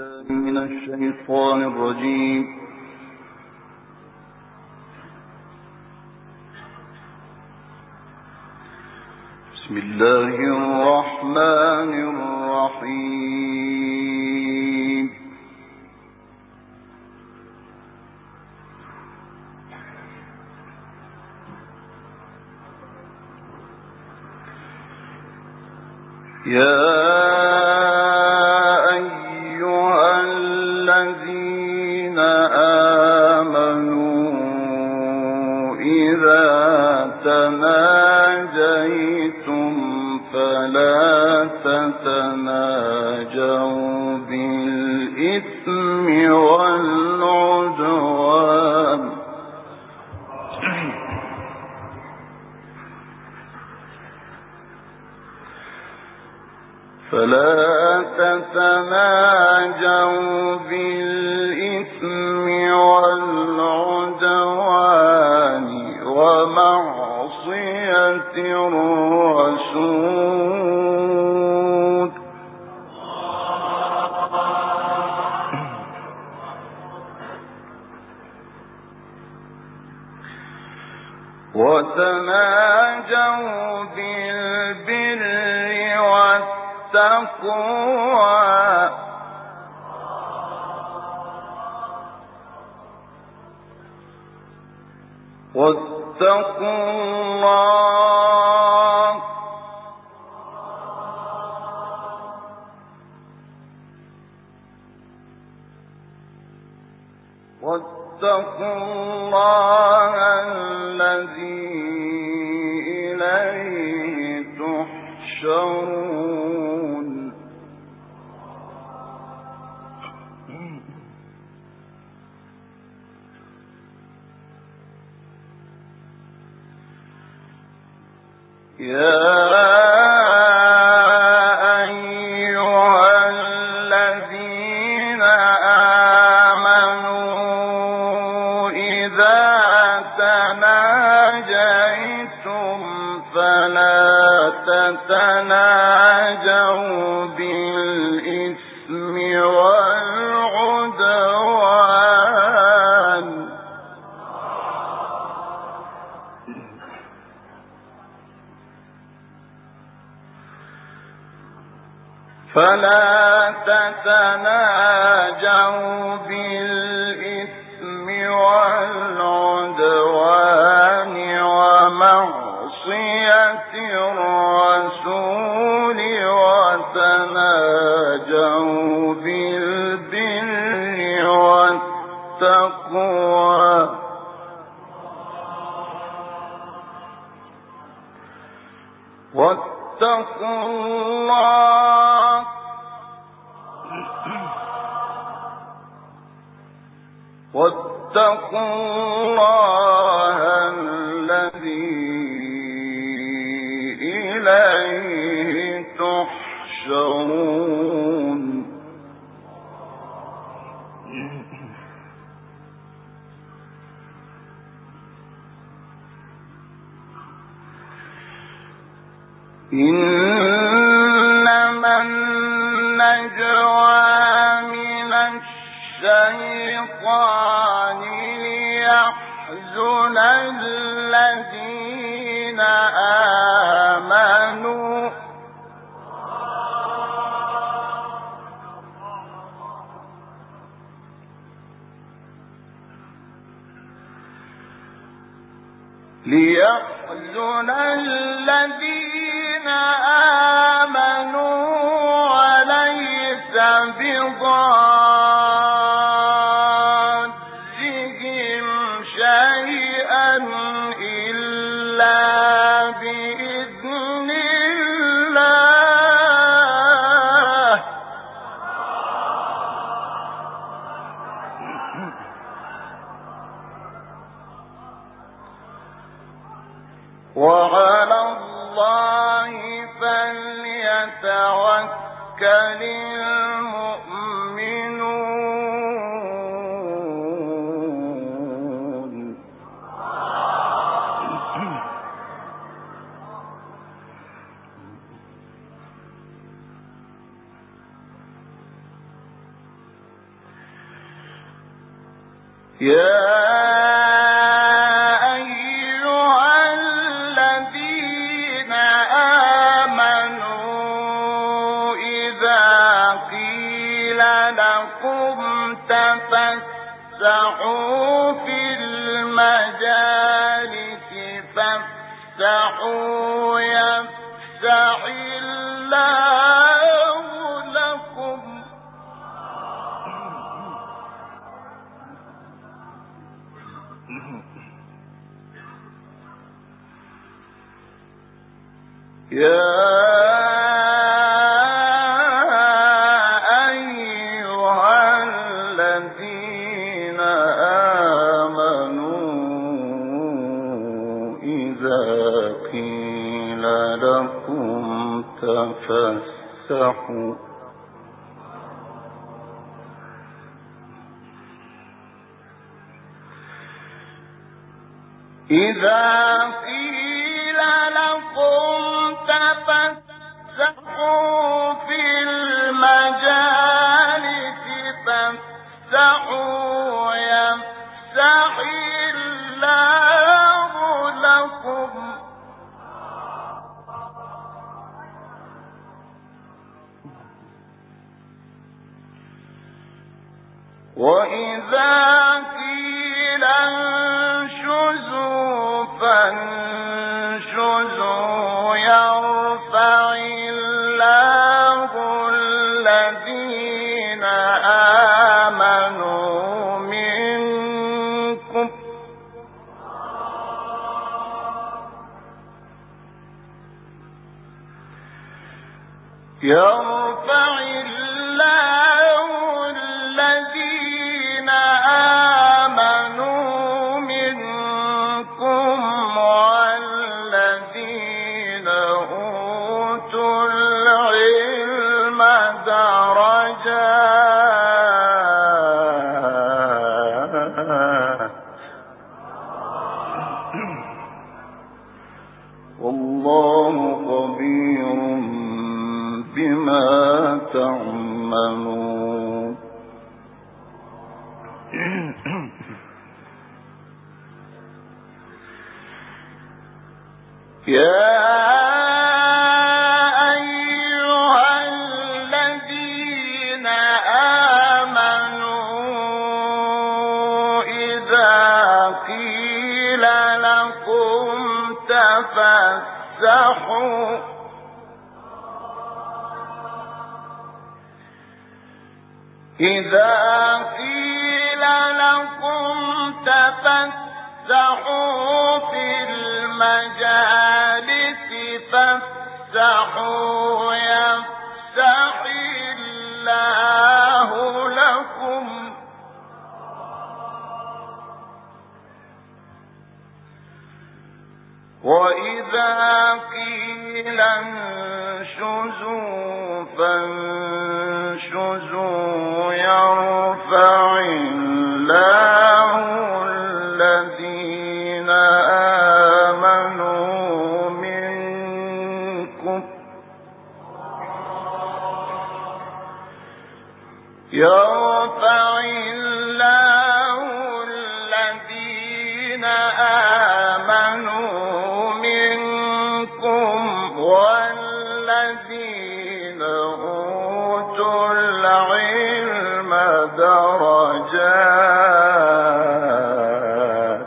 بالله من الشيطان الرجيم. بسم الله الرحمن الرحيم. يا تناجيتم فلا تتناجوا بالإثم والعدوان ومعصية الرسول وتناجوا بالبر والتقوى واتقوا الله الذي إليه تحشرون. يا أيها الذين آمنوا إذا تناجيتم فلا تتناجوا بالإثم والعدوان ومعصية الرسول وتناجوا بالبر والتقوى واتقوا الله الذي إليه تحشرون. إنما النجوى من الشيطان ليحزن الذين آمنوا وليس بضارهم شيئا إلا بإذن الله وعلى الله فليتوكل المؤمنون. يا أيها الذين آمنوا إذا قيل لكم تفسحوا في المجالس فافسحوا يفسح الله لكم يا أيها الذين آمنوا إذا قيل لكم تفسحوا في المجالس فافسحوا يفسح الله لكم وإذا قيل انشزوا فانشزوا يرفع الله الذين آمنوا منكم والذين أوتوا العلم درجات والله خبير بما تعملون يا أيها الذين آمنوا إذا قيل لكم تفسحوا في المجالس فافسحوا يفسح الله لكم وإذا قيل انشزوا فانشزوا يرفع الله الذين آمنوا منكم والذين أوتوا العلم درجات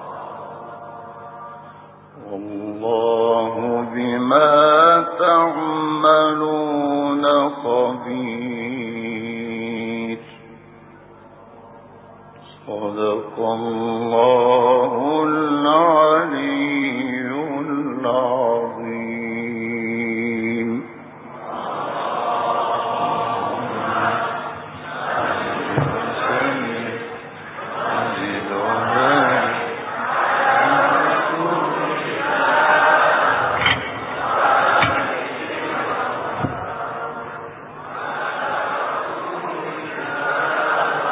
والله بما تعملون